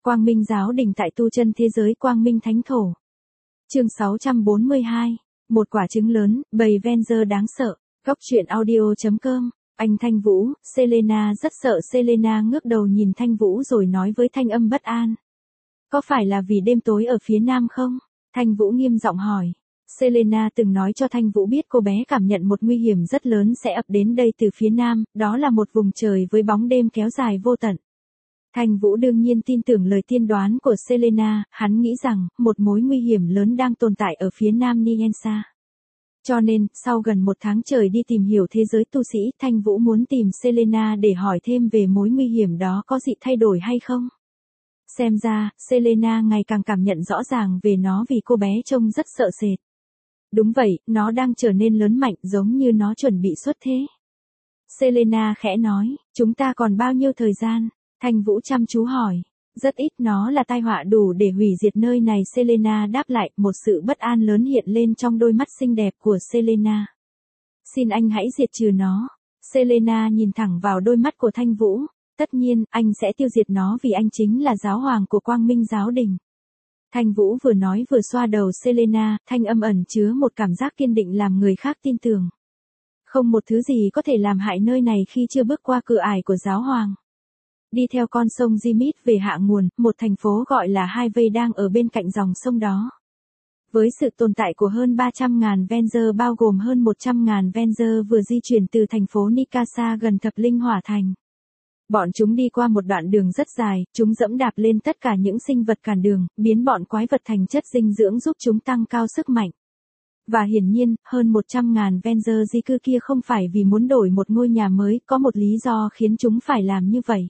Quang Minh giáo đình tại tu chân thế giới Quang Minh Thánh Thổ. Chương 642. Một quả trứng lớn, bầy Venger đáng sợ. Góc truyện audio.com. Anh Thanh Vũ, Selena rất sợ. Selena ngước đầu nhìn Thanh Vũ rồi nói với thanh âm bất an. Có phải là vì đêm tối ở phía nam không? Thanh Vũ nghiêm giọng hỏi. Selena từng nói cho Thanh Vũ biết cô bé cảm nhận một nguy hiểm rất lớn sẽ ập đến đây từ phía nam, đó là một vùng trời với bóng đêm kéo dài vô tận. Thanh Vũ đương nhiên tin tưởng lời tiên đoán của Selena, hắn nghĩ rằng, một mối nguy hiểm lớn đang tồn tại ở phía nam Niensa. Cho nên, sau gần một tháng trời đi tìm hiểu thế giới tu sĩ, Thanh Vũ muốn tìm Selena để hỏi thêm về mối nguy hiểm đó có gì thay đổi hay không. Xem ra, Selena ngày càng cảm nhận rõ ràng về nó vì cô bé trông rất sợ sệt. Đúng vậy, nó đang trở nên lớn mạnh giống như nó chuẩn bị xuất thế. Selena khẽ nói, chúng ta còn bao nhiêu thời gian? Thanh Vũ chăm chú hỏi. Rất ít, nó là tai họa đủ để hủy diệt nơi này. Selena đáp lại, một sự bất an lớn hiện lên trong đôi mắt xinh đẹp của Selena. Xin anh hãy diệt trừ nó. Selena nhìn thẳng vào đôi mắt của Thanh Vũ. Tất nhiên, anh sẽ tiêu diệt nó vì anh chính là giáo hoàng của Quang Minh giáo đình. Thanh Vũ vừa nói vừa xoa đầu Selena, thanh âm ẩn chứa một cảm giác kiên định làm người khác tin tưởng. Không một thứ gì có thể làm hại nơi này khi chưa bước qua cửa ải của giáo hoàng. Đi theo con sông Jimit về hạ nguồn, một thành phố gọi là Highway đang ở bên cạnh dòng sông đó. Với sự tồn tại của hơn 300.000 Venger bao gồm hơn 100.000 Venger vừa di chuyển từ thành phố Nikasa gần Thập Linh Hỏa Thành. Bọn chúng đi qua một đoạn đường rất dài, chúng dẫm đạp lên tất cả những sinh vật cản đường, biến bọn quái vật thành chất dinh dưỡng giúp chúng tăng cao sức mạnh. Và hiển nhiên, hơn 100.000 Venger di cư kia không phải vì muốn đổi một ngôi nhà mới, có một lý do khiến chúng phải làm như vậy.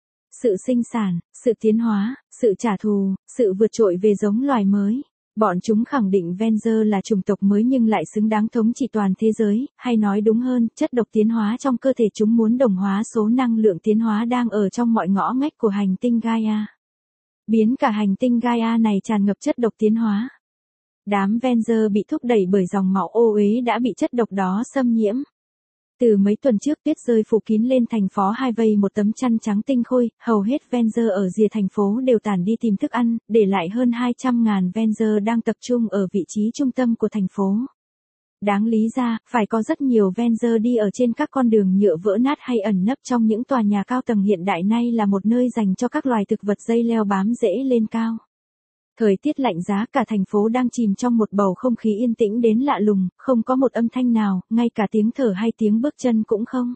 Sự sinh sản, sự tiến hóa, sự trả thù, sự vượt trội về giống loài mới. Bọn chúng khẳng định Venger là chủng tộc mới nhưng lại xứng đáng thống trị toàn thế giới, hay nói đúng hơn, chất độc tiến hóa trong cơ thể chúng muốn đồng hóa số năng lượng tiến hóa đang ở trong mọi ngõ ngách của hành tinh Gaia. Biến cả hành tinh Gaia này tràn ngập chất độc tiến hóa. Đám Venger bị thúc đẩy bởi dòng máu ô uế đã bị chất độc đó xâm nhiễm. Từ mấy tuần trước tuyết rơi phủ kín lên thành phố Highway một tấm chăn trắng tinh khôi, hầu hết Venger ở rìa thành phố đều tản đi tìm thức ăn, để lại hơn 200.000 Venger đang tập trung ở vị trí trung tâm của thành phố. Đáng lý ra, phải có rất nhiều Venger đi ở trên các con đường nhựa vỡ nát hay ẩn nấp trong những tòa nhà cao tầng hiện đại nay là một nơi dành cho các loài thực vật dây leo bám rễ lên cao. Thời tiết lạnh giá, cả thành phố đang chìm trong một bầu không khí yên tĩnh đến lạ lùng, không có một âm thanh nào, ngay cả tiếng thở hay tiếng bước chân cũng không.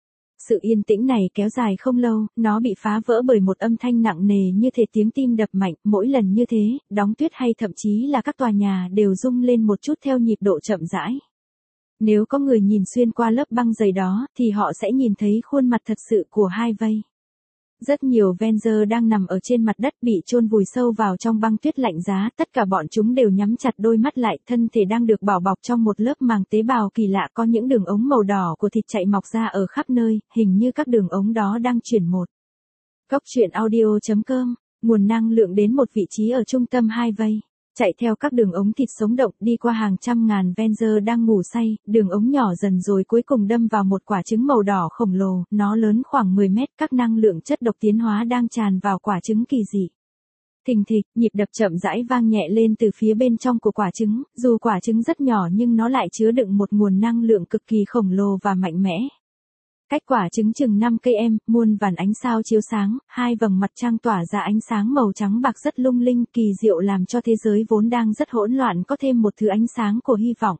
Sự yên tĩnh này kéo dài không lâu, nó bị phá vỡ bởi một âm thanh nặng nề như thể tiếng tim đập mạnh, mỗi lần như thế, đóng tuyết hay thậm chí là các tòa nhà đều rung lên một chút theo nhịp độ chậm rãi. Nếu có người nhìn xuyên qua lớp băng dày đó, thì họ sẽ nhìn thấy khuôn mặt thật sự của Highway. Rất nhiều Venger đang nằm ở trên mặt đất bị chôn vùi sâu vào trong băng tuyết lạnh giá, tất cả bọn chúng đều nhắm chặt đôi mắt lại, thân thể đang được bảo bọc trong một lớp màng tế bào kỳ lạ, có những đường ống màu đỏ của thịt chạy mọc ra ở khắp nơi, hình như các đường ống đó đang chuyển một. Góc truyện audio.com, nguồn năng lượng đến một vị trí ở trung tâm Highway. Chạy theo các đường ống thịt sống động đi qua hàng trăm ngàn Venger đang ngủ say, đường ống nhỏ dần rồi cuối cùng đâm vào một quả trứng màu đỏ khổng lồ, nó lớn khoảng 10 mét, các năng lượng chất độc tiến hóa đang tràn vào quả trứng kỳ dị. Thình thịch, nhịp đập chậm rãi vang nhẹ lên từ phía bên trong của quả trứng, dù quả trứng rất nhỏ nhưng nó lại chứa đựng một nguồn năng lượng cực kỳ khổng lồ và mạnh mẽ. Cách quả trứng chừng 5 cây muôn vàn ánh sao chiếu sáng, hai vầng mặt trăng tỏa ra ánh sáng màu trắng bạc rất lung linh kỳ diệu làm cho thế giới vốn đang rất hỗn loạn có thêm một thứ ánh sáng của hy vọng.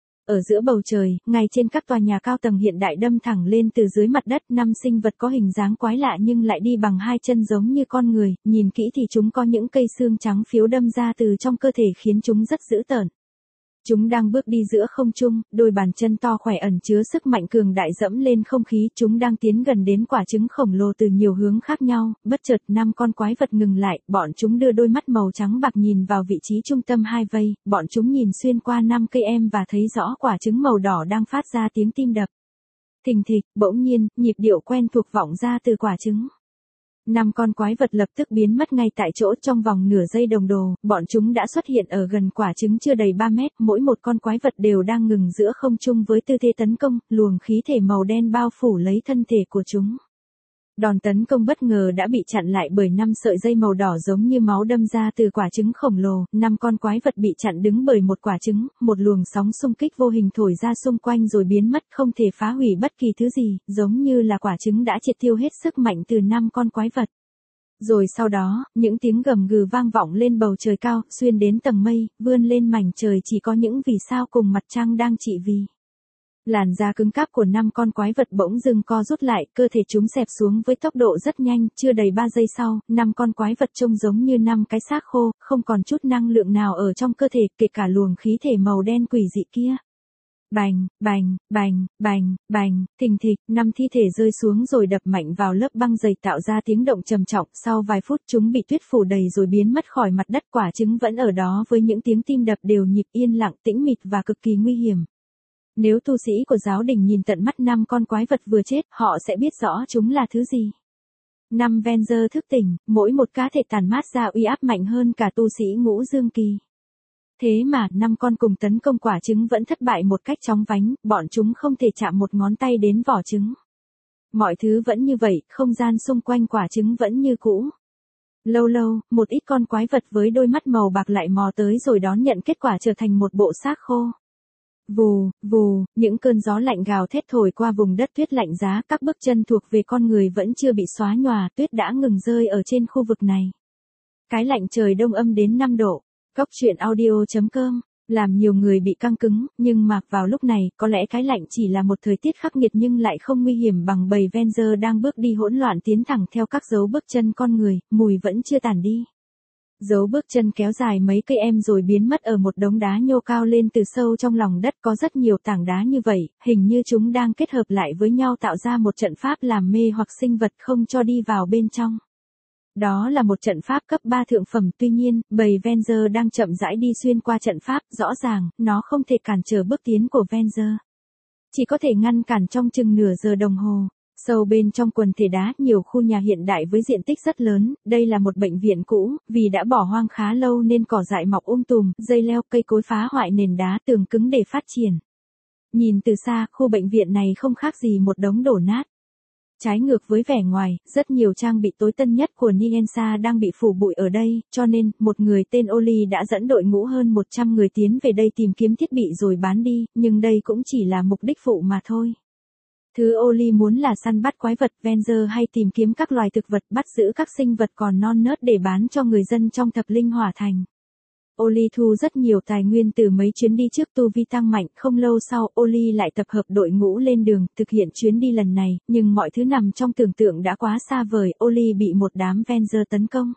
Ở giữa bầu trời, ngay trên các tòa nhà cao tầng hiện đại đâm thẳng lên từ dưới mặt đất, 5 sinh vật có hình dáng quái lạ nhưng lại đi bằng hai chân giống như con người, nhìn kỹ thì chúng có những cây xương trắng phiếu đâm ra từ trong cơ thể khiến chúng rất dữ tợn. Chúng đang bước đi giữa không trung, đôi bàn chân to khỏe ẩn chứa sức mạnh cường đại dẫm lên không khí, chúng đang tiến gần đến quả trứng khổng lồ từ nhiều hướng khác nhau, bất chợt 5 con quái vật ngừng lại, bọn chúng đưa đôi mắt màu trắng bạc nhìn vào vị trí trung tâm Highway, bọn chúng nhìn xuyên qua 5 cây và thấy rõ quả trứng màu đỏ đang phát ra tiếng tim đập. Thình thịch, bỗng nhiên, nhịp điệu quen thuộc vọng ra từ quả trứng. 5 con quái vật lập tức biến mất ngay tại chỗ trong vòng nửa giây đồng hồ, bọn chúng đã xuất hiện ở gần quả trứng chưa đầy 3 mét, mỗi một con quái vật đều đang ngừng giữa không trung với tư thế tấn công, luồng khí thể màu đen bao phủ lấy thân thể của chúng. Đòn tấn công bất ngờ đã bị chặn lại bởi 5 sợi dây màu đỏ giống như máu đâm ra từ quả trứng khổng lồ, 5 con quái vật bị chặn đứng bởi một quả trứng, một luồng sóng xung kích vô hình thổi ra xung quanh rồi biến mất không thể phá hủy bất kỳ thứ gì, giống như là quả trứng đã triệt tiêu hết sức mạnh từ 5 con quái vật. Rồi sau đó, những tiếng gầm gừ vang vọng lên bầu trời cao, xuyên đến tầng mây, vươn lên mảnh trời chỉ có những vì sao cùng mặt trăng đang trị vì. Làn da cứng cáp của 5 con quái vật bỗng dưng co rút lại, cơ thể chúng xẹp xuống với tốc độ rất nhanh, chưa đầy 3 giây sau, 5 con quái vật trông giống như 5 cái xác khô, không còn chút năng lượng nào ở trong cơ thể, kể cả luồng khí thể màu đen quỷ dị kia. Bành, bành, bành, bành, bành, thình thịch, 5 thi thể rơi xuống rồi đập mạnh vào lớp băng dày tạo ra tiếng động trầm trọng, sau vài phút chúng bị tuyết phủ đầy rồi biến mất khỏi mặt đất, quả trứng vẫn ở đó với những tiếng tim đập đều nhịp yên lặng tĩnh mịch và cực kỳ nguy hiểm. Nếu tu sĩ của giáo đình nhìn tận mắt 5 con quái vật vừa chết, họ sẽ biết rõ chúng là thứ gì. 5 Avenger thức tỉnh, mỗi một cá thể tàn mát ra uy áp mạnh hơn cả tu sĩ ngũ dương kỳ. Thế mà, 5 con cùng tấn công quả trứng vẫn thất bại một cách chóng vánh, bọn chúng không thể chạm một ngón tay đến vỏ trứng. Mọi thứ vẫn như vậy, không gian xung quanh quả trứng vẫn như cũ. Lâu lâu, một ít con quái vật với đôi mắt màu bạc lại mò tới rồi đón nhận kết quả trở thành một bộ xác khô. Vù, vù, những cơn gió lạnh gào thét thổi qua vùng đất tuyết lạnh giá, các bước chân thuộc về con người vẫn chưa bị xóa nhòa, tuyết đã ngừng rơi ở trên khu vực này. Cái lạnh trời đông âm đến 5 độ. Góc truyện audio.com, làm nhiều người bị căng cứng, nhưng mà vào lúc này, có lẽ cái lạnh chỉ là một thời tiết khắc nghiệt nhưng lại không nguy hiểm bằng bầy Avenger đang bước đi hỗn loạn tiến thẳng theo các dấu bước chân con người, mùi vẫn chưa tàn đi. Dấu bước chân kéo dài mấy cây em rồi biến mất ở một đống đá nhô cao lên từ sâu trong lòng đất, có rất nhiều tảng đá như vậy, hình như chúng đang kết hợp lại với nhau tạo ra một trận pháp làm mê hoặc sinh vật không cho đi vào bên trong. Đó là một trận pháp cấp 3 thượng phẩm, tuy nhiên, bầy Avenger đang chậm rãi đi xuyên qua trận pháp, rõ ràng, nó không thể cản trở bước tiến của Avenger. Chỉ có thể ngăn cản trong chừng nửa giờ đồng hồ. Sâu bên trong quần thể đá, nhiều khu nhà hiện đại với diện tích rất lớn, đây là một bệnh viện cũ, vì đã bỏ hoang khá lâu nên cỏ dại mọc tùm, dây leo, cây cối phá hoại nền đá tường cứng để phát triển. Nhìn từ xa, khu bệnh viện này không khác gì một đống đổ nát. Trái ngược với vẻ ngoài, rất nhiều trang bị tối tân nhất của Niensa đang bị phủ bụi ở đây, cho nên, một người tên Oli đã dẫn đội ngũ hơn 100 người tiến về đây tìm kiếm thiết bị rồi bán đi, nhưng đây cũng chỉ là mục đích phụ mà thôi. Thứ Oli muốn là săn bắt quái vật Avenger hay tìm kiếm các loài thực vật, bắt giữ các sinh vật còn non nớt để bán cho người dân trong thập linh hỏa thành. Oli thu rất nhiều tài nguyên từ mấy chuyến đi trước, tu vi tăng mạnh, không lâu sau, Oli lại tập hợp đội ngũ lên đường, thực hiện chuyến đi lần này, nhưng mọi thứ nằm trong tưởng tượng đã quá xa vời, Oli bị một đám Avenger tấn công.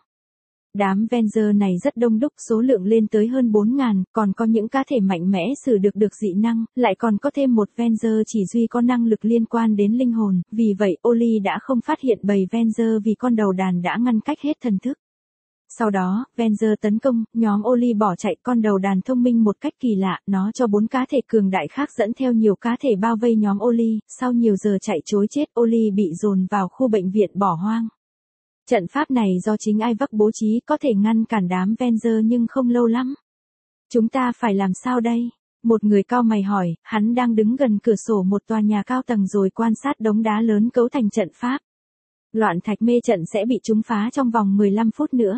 Đám Avenger này rất đông đúc, số lượng lên tới hơn 4.000, còn có những cá thể mạnh mẽ xử được dị năng, lại còn có thêm một Avenger chỉ duy có năng lực liên quan đến linh hồn, vì vậy Oli đã không phát hiện bầy Avenger vì con đầu đàn đã ngăn cách hết thần thức. Sau đó, Avenger tấn công, nhóm Oli bỏ chạy, con đầu đàn thông minh một cách kỳ lạ, nó cho 4 cá thể cường đại khác dẫn theo nhiều cá thể bao vây nhóm Oli, sau nhiều giờ chạy trối chết, Oli bị dồn vào khu bệnh viện bỏ hoang. Trận pháp này do chính Ivak bố trí, có thể ngăn cản đám Avenger nhưng không lâu lắm. Chúng ta phải làm sao đây? Một người cau mày hỏi, hắn đang đứng gần cửa sổ một tòa nhà cao tầng rồi quan sát đống đá lớn cấu thành trận pháp. Loạn thạch mê trận sẽ bị chúng phá trong vòng 15 phút nữa.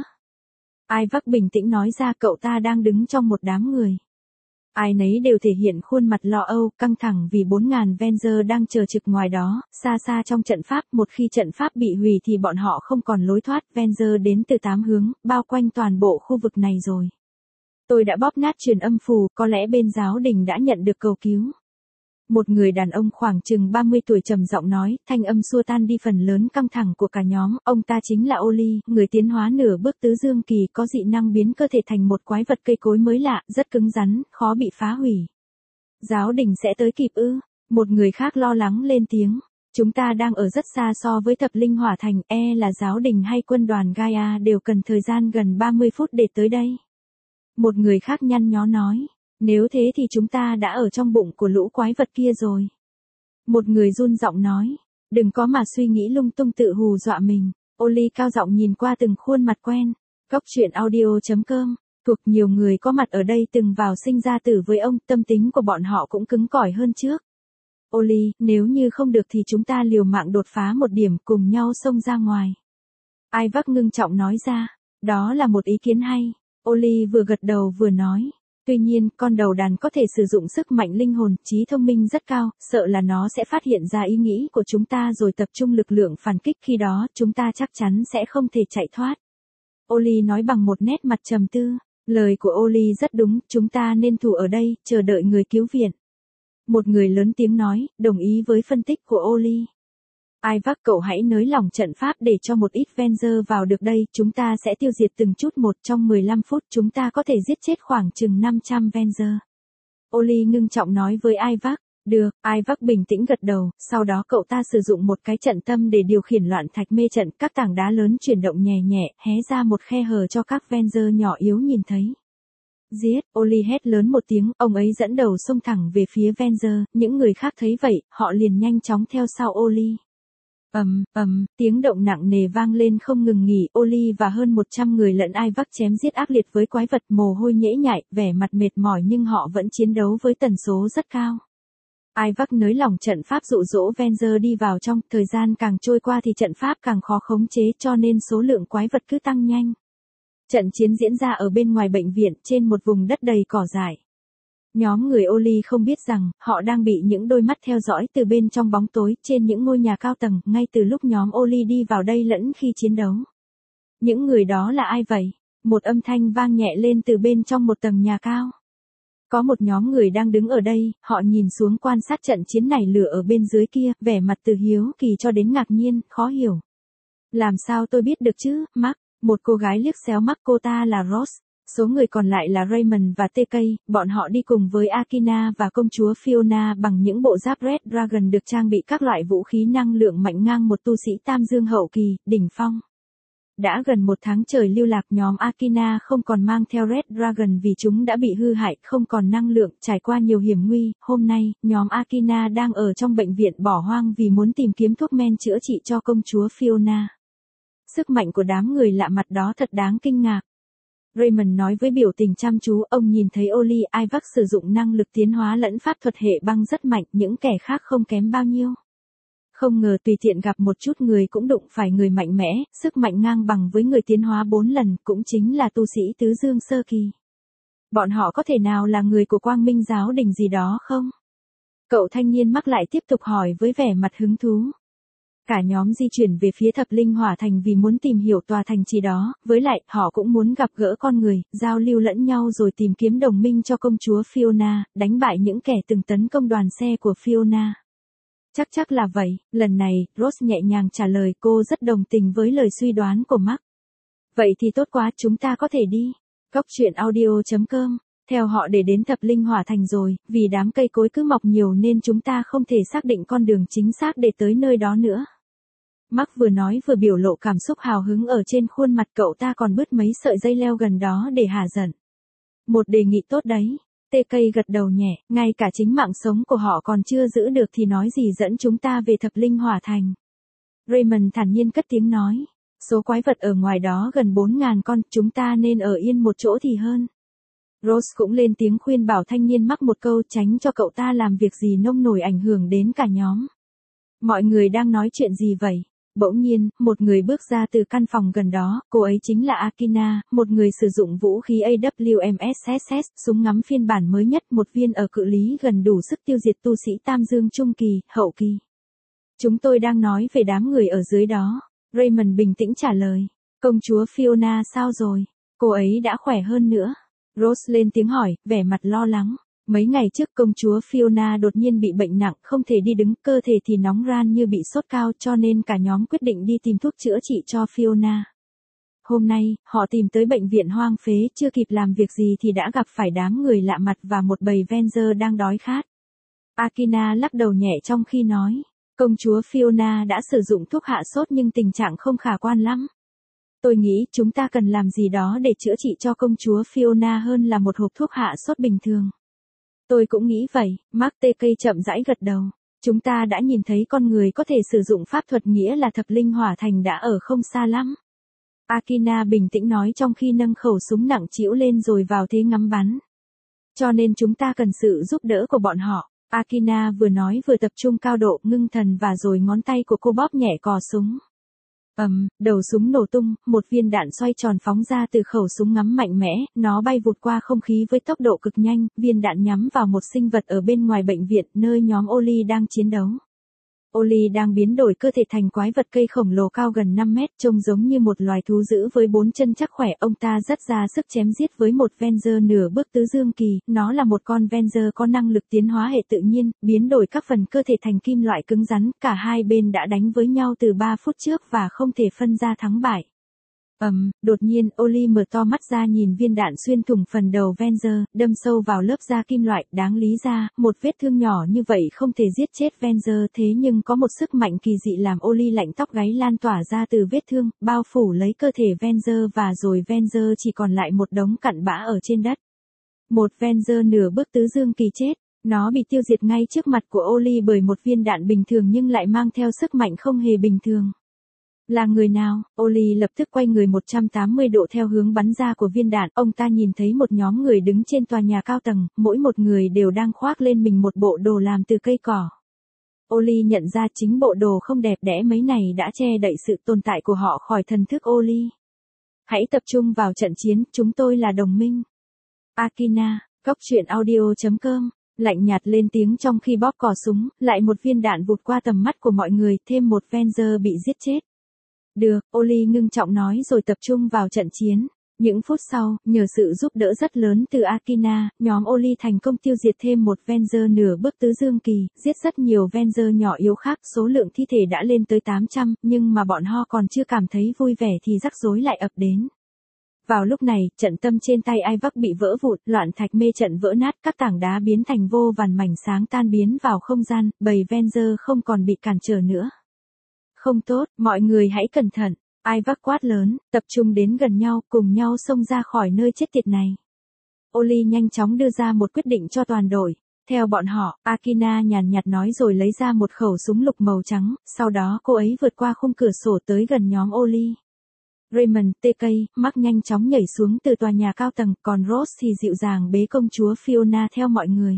Ivak bình tĩnh nói ra, cậu ta đang đứng trong một đám người. Ai nấy đều thể hiện khuôn mặt lo âu, căng thẳng vì 4.000 Avenger đang chờ trực ngoài đó, xa xa trong trận pháp, một khi trận pháp bị hủy thì bọn họ không còn lối thoát, Avenger đến từ 8 hướng, bao quanh toàn bộ khu vực này rồi. Tôi đã bóp nát truyền âm phù, có lẽ bên giáo đình đã nhận được cầu cứu. Một người đàn ông khoảng chừng 30 tuổi trầm giọng nói, thanh âm xua tan đi phần lớn căng thẳng của cả nhóm, ông ta chính là Oli, người tiến hóa nửa bước tứ dương kỳ, có dị năng biến cơ thể thành một quái vật cây cối mới lạ, rất cứng rắn, khó bị phá hủy. Giáo đình sẽ tới kịp ư? Một người khác lo lắng lên tiếng. Chúng ta đang ở rất xa so với thập linh hỏa thành, là giáo đình hay quân đoàn Gaia đều cần thời gian gần 30 phút để tới đây. Một người khác nhăn nhó nói. Nếu thế thì chúng ta đã ở trong bụng của lũ quái vật kia rồi. Một người run giọng nói. Đừng có mà suy nghĩ lung tung tự hù dọa mình. Oli cao giọng nhìn qua từng khuôn mặt quen. Góc truyện audio.com. Thuộc nhiều người có mặt ở đây từng vào sinh ra tử với ông, tâm tính của bọn họ cũng cứng cỏi hơn trước. Oli, nếu như không được thì chúng ta liều mạng đột phá một điểm cùng nhau xông ra ngoài. Isaac ngưng trọng nói ra. Đó là một ý kiến hay. Oli vừa gật đầu vừa nói. Tuy nhiên, con đầu đàn có thể sử dụng sức mạnh linh hồn, trí thông minh rất cao, sợ là nó sẽ phát hiện ra ý nghĩ của chúng ta rồi tập trung lực lượng phản kích, khi đó chúng ta chắc chắn sẽ không thể chạy thoát. Oli nói bằng một nét mặt trầm tư. Lời của Oli rất đúng, chúng ta nên thủ ở đây, chờ đợi người cứu viện. Một người lớn tiếng nói, đồng ý với phân tích của Oli. Isaac, cậu hãy nới lỏng trận pháp để cho một ít Venger vào được đây, chúng ta sẽ tiêu diệt từng chút một, trong 15 phút chúng ta có thể giết chết khoảng chừng 500 Venger. Oli ngưng trọng nói với Isaac. Được, Isaac bình tĩnh gật đầu, sau đó cậu ta sử dụng một cái trận tâm để điều khiển loạn thạch mê trận, các tảng đá lớn chuyển động nhẹ nhẹ, hé ra một khe hở cho các Venger nhỏ yếu nhìn thấy. Giết, Oli hét lớn một tiếng, ông ấy dẫn đầu xông thẳng về phía Venger, những người khác thấy vậy, họ liền nhanh chóng theo sau Oli. Tiếng động nặng nề vang lên không ngừng nghỉ, Oli và hơn 100 người lẫn Isaac chém giết ác liệt với quái vật, mồ hôi nhễ nhại, vẻ mặt mệt mỏi nhưng họ vẫn chiến đấu với tần số rất cao. Isaac nới lỏng trận pháp dụ dỗ Venger đi vào trong, thời gian càng trôi qua thì trận pháp càng khó khống chế cho nên số lượng quái vật cứ tăng nhanh. Trận chiến diễn ra ở bên ngoài bệnh viện, trên một vùng đất đầy cỏ dại. Nhóm người Oli không biết rằng, họ đang bị những đôi mắt theo dõi từ bên trong bóng tối, trên những ngôi nhà cao tầng, ngay từ lúc nhóm Oli đi vào đây lẫn khi chiến đấu. Những người đó là ai vậy? Một âm thanh vang nhẹ lên từ bên trong một tầng nhà cao. Có một nhóm người đang đứng ở đây, họ nhìn xuống quan sát trận chiến này lửa ở bên dưới kia, vẻ mặt từ hiếu kỳ cho đến ngạc nhiên, khó hiểu. Làm sao tôi biết được chứ, Mark? Một cô gái liếc xéo mắt, cô ta là Rose. Số người còn lại là Raymond và TK, bọn họ đi cùng với Akina và công chúa Fiona bằng những bộ giáp Red Dragon được trang bị các loại vũ khí năng lượng mạnh ngang một tu sĩ Tam Dương hậu kỳ, đỉnh phong. Đã gần một tháng trời lưu lạc, nhóm Akina không còn mang theo Red Dragon vì chúng đã bị hư hại, không còn năng lượng, trải qua nhiều hiểm nguy. Hôm nay, nhóm Akina đang ở trong bệnh viện bỏ hoang vì muốn tìm kiếm thuốc men chữa trị cho công chúa Fiona. Sức mạnh của đám người lạ mặt đó thật đáng kinh ngạc. Raymond nói với biểu tình chăm chú, ông nhìn thấy Oli Isaac sử dụng năng lực tiến hóa lẫn pháp thuật hệ băng rất mạnh, những kẻ khác không kém bao nhiêu. Không ngờ tùy tiện gặp một chút người cũng đụng phải người mạnh mẽ, sức mạnh ngang bằng với người tiến hóa 4 lần, cũng chính là tu sĩ tứ dương sơ kỳ. Bọn họ có thể nào là người của Quang Minh giáo đình gì đó không? Cậu thanh niên Mark lại tiếp tục hỏi với vẻ mặt hứng thú. Cả nhóm di chuyển về phía Thập Linh Hỏa Thành vì muốn tìm hiểu tòa thành trì đó, với lại, họ cũng muốn gặp gỡ con người, giao lưu lẫn nhau rồi tìm kiếm đồng minh cho công chúa Fiona, đánh bại những kẻ từng tấn công đoàn xe của Fiona. Chắc là vậy, lần này, Rose nhẹ nhàng trả lời, cô rất đồng tình với lời suy đoán của Mark. Vậy thì tốt quá, chúng ta có thể đi. Góc truyện audio.com, theo họ để đến Thập Linh Hỏa Thành rồi, vì đám cây cối cứ mọc nhiều nên chúng ta không thể xác định con đường chính xác để tới nơi đó nữa. Mark vừa nói vừa biểu lộ cảm xúc hào hứng ở trên khuôn mặt, cậu ta còn bứt mấy sợi dây leo gần đó để hả giận. Một đề nghị tốt đấy. TK gật đầu nhẹ, ngay cả chính mạng sống của họ còn chưa giữ được thì nói gì dẫn chúng ta về Thập Linh Hỏa Thành. Raymond thản nhiên cất tiếng nói. Số quái vật ở ngoài đó gần 4.000 con, chúng ta nên ở yên một chỗ thì hơn. Rose cũng lên tiếng khuyên bảo thanh niên Mark một câu, tránh cho cậu ta làm việc gì nông nổi ảnh hưởng đến cả nhóm. Mọi người đang nói chuyện gì vậy? Bỗng nhiên, một người bước ra từ căn phòng gần đó, cô ấy chính là Akina, một người sử dụng vũ khí AWMSS, súng ngắm phiên bản mới nhất, một viên ở cự ly gần đủ sức tiêu diệt tu sĩ Tam Dương trung kỳ, hậu kỳ. Chúng tôi đang nói về đám người ở dưới đó. Raymond bình tĩnh trả lời. Công chúa Fiona sao rồi? Cô ấy đã khỏe hơn nữa. Rose lên tiếng hỏi, vẻ mặt lo lắng. Mấy ngày trước công chúa Fiona đột nhiên bị bệnh nặng, không thể đi đứng, cơ thể thì nóng ran như bị sốt cao, cho nên cả nhóm quyết định đi tìm thuốc chữa trị cho Fiona. Hôm nay, họ tìm tới bệnh viện hoang phế, chưa kịp làm việc gì thì đã gặp phải đám người lạ mặt và một bầy Venger đang đói khát. Akina lắc đầu nhẹ trong khi nói, công chúa Fiona đã sử dụng thuốc hạ sốt nhưng tình trạng không khả quan lắm. Tôi nghĩ chúng ta cần làm gì đó để chữa trị cho công chúa Fiona hơn là một hộp thuốc hạ sốt bình thường. Tôi cũng nghĩ vậy, Mark TK chậm rãi gật đầu. Chúng ta đã nhìn thấy con người có thể sử dụng pháp thuật, nghĩa là Thập Linh Hỏa Thành đã ở không xa lắm. Akina bình tĩnh nói trong khi nâng khẩu súng nặng trĩu lên rồi vào thế ngắm bắn. Cho nên chúng ta cần sự giúp đỡ của bọn họ. Akina vừa nói vừa tập trung cao độ ngưng thần và rồi ngón tay của cô bóp nhẹ cò súng. Đầu súng nổ tung, một viên đạn xoay tròn phóng ra từ khẩu súng ngắm mạnh mẽ, nó bay vụt qua không khí với tốc độ cực nhanh, viên đạn nhắm vào một sinh vật ở bên ngoài bệnh viện nơi nhóm Oli đang chiến đấu. Oli đang biến đổi cơ thể thành quái vật cây khổng lồ cao gần 5 mét, trông giống như một loài thú dữ với 4 chân chắc khỏe. Ông ta rất ra sức chém giết với một Venger nửa bước tứ dương kỳ, nó là một con Venger có năng lực tiến hóa hệ tự nhiên, biến đổi các phần cơ thể thành kim loại cứng rắn. Cả hai bên đã đánh với nhau từ 3 phút trước và không thể phân ra thắng bại. Đột nhiên Oli mở to mắt ra nhìn viên đạn xuyên thủng phần đầu Venger, đâm sâu vào lớp da kim loại. Đáng lý ra, một vết thương nhỏ như vậy không thể giết chết Venger, thế nhưng có một sức mạnh kỳ dị làm Oli lạnh tóc gáy lan tỏa ra từ vết thương, bao phủ lấy cơ thể Venger và rồi Venger chỉ còn lại một đống cặn bã ở trên đất. Một Venger nửa bước tứ dương kỳ chết, nó bị tiêu diệt ngay trước mặt của Oli bởi một viên đạn bình thường nhưng lại mang theo sức mạnh không hề bình thường. Là người nào? Oli lập tức quay người 180 độ theo hướng bắn ra của viên đạn. Ông ta nhìn thấy một nhóm người đứng trên tòa nhà cao tầng, mỗi một người đều đang khoác lên mình một bộ đồ làm từ cây cỏ. Oli nhận ra chính bộ đồ không đẹp đẽ mấy này đã che đậy sự tồn tại của họ khỏi thần thức Oli. Hãy tập trung vào trận chiến, chúng tôi là đồng minh. Akina, goctruyện.audio.com lạnh nhạt lên tiếng trong khi bóp cò súng, lại một viên đạn vụt qua tầm mắt của mọi người, thêm một Venger bị giết chết. Được, Oli ngưng trọng nói rồi tập trung vào trận chiến. Những phút sau, nhờ sự giúp đỡ rất lớn từ Akina, nhóm Oli thành công tiêu diệt thêm một Venger nửa bước tứ dương kỳ, giết rất nhiều Venger nhỏ yếu khác, số lượng thi thể đã lên tới 800, nhưng mà bọn họ còn chưa cảm thấy vui vẻ thì rắc rối lại ập đến. Vào lúc này, trận tâm trên tay Ivac bị vỡ vụn, loạn thạch mê trận vỡ nát, các tảng đá biến thành vô vàn mảnh sáng tan biến vào không gian, bầy Venger không còn bị cản trở nữa. Không tốt, mọi người hãy cẩn thận. Ivac quát lớn, tập trung đến gần nhau, cùng nhau xông ra khỏi nơi chết tiệt này. Oli nhanh chóng đưa ra một quyết định cho toàn đội. Theo bọn họ, Akina nhàn nhạt nói rồi lấy ra một khẩu súng lục màu trắng, sau đó cô ấy vượt qua khung cửa sổ tới gần nhóm Oli. Raymond, TK, Mark nhanh chóng nhảy xuống từ tòa nhà cao tầng, còn Rose thì dịu dàng bế công chúa Fiona theo mọi người.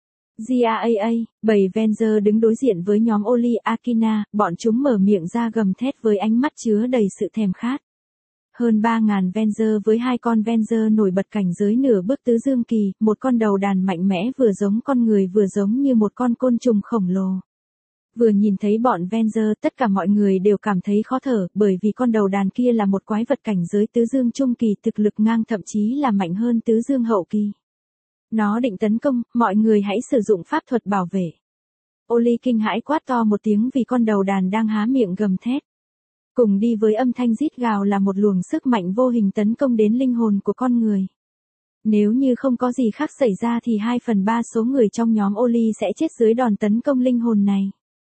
GAAA, bầy Venger đứng đối diện với nhóm Oli Akina, bọn chúng mở miệng ra gầm thét với ánh mắt chứa đầy sự thèm khát. Hơn 3.000 Venger với 2 con Venger nổi bật cảnh giới nửa bước tứ dương kỳ, một con đầu đàn mạnh mẽ vừa giống con người vừa giống như một con côn trùng khổng lồ. Vừa nhìn thấy bọn Venger, tất cả mọi người đều cảm thấy khó thở, bởi vì con đầu đàn kia là một quái vật cảnh giới tứ dương trung kỳ, thực lực ngang thậm chí là mạnh hơn tứ dương hậu kỳ. Nó định tấn công, mọi người hãy sử dụng pháp thuật bảo vệ. Oli kinh hãi quát to một tiếng vì con đầu đàn đang há miệng gầm thét. Cùng đi với âm thanh rít gào là một luồng sức mạnh vô hình tấn công đến linh hồn của con người. Nếu như không có gì khác xảy ra thì 2/3 số người trong nhóm Oli sẽ chết dưới đòn tấn công linh hồn này.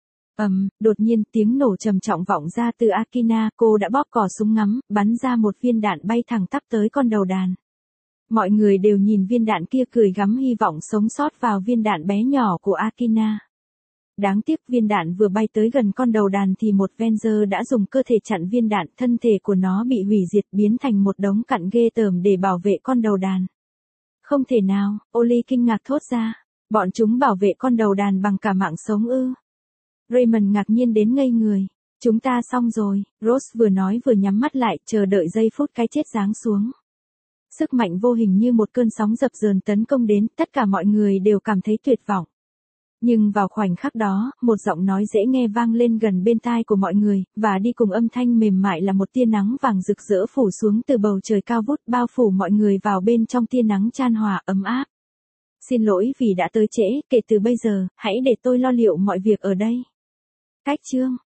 Đột nhiên tiếng nổ trầm trọng vọng ra từ Akina, cô đã bóp cò súng ngắm, bắn ra một viên đạn bay thẳng tắp tới con đầu đàn. Mọi người đều nhìn viên đạn kia cười gắm hy vọng sống sót vào viên đạn bé nhỏ của Akina. Đáng tiếc viên đạn vừa bay tới gần con đầu đàn thì một Venger đã dùng cơ thể chặn viên đạn, thân thể của nó bị hủy diệt biến thành một đống cặn ghê tởm để bảo vệ con đầu đàn. Không thể nào, Oli kinh ngạc thốt ra, bọn chúng bảo vệ con đầu đàn bằng cả mạng sống ư. Raymond ngạc nhiên đến ngây người. Chúng ta xong rồi, Rose vừa nói vừa nhắm mắt lại, chờ đợi giây phút cái chết giáng xuống. Sức mạnh vô hình như một cơn sóng dập dờn tấn công đến, tất cả mọi người đều cảm thấy tuyệt vọng. Nhưng vào khoảnh khắc đó, một giọng nói dễ nghe vang lên gần bên tai của mọi người, và đi cùng âm thanh mềm mại là một tia nắng vàng rực rỡ phủ xuống từ bầu trời cao vút, bao phủ mọi người vào bên trong tia nắng chan hòa ấm áp. Xin lỗi vì đã tới trễ, kể từ bây giờ, hãy để tôi lo liệu mọi việc ở đây. Cách chương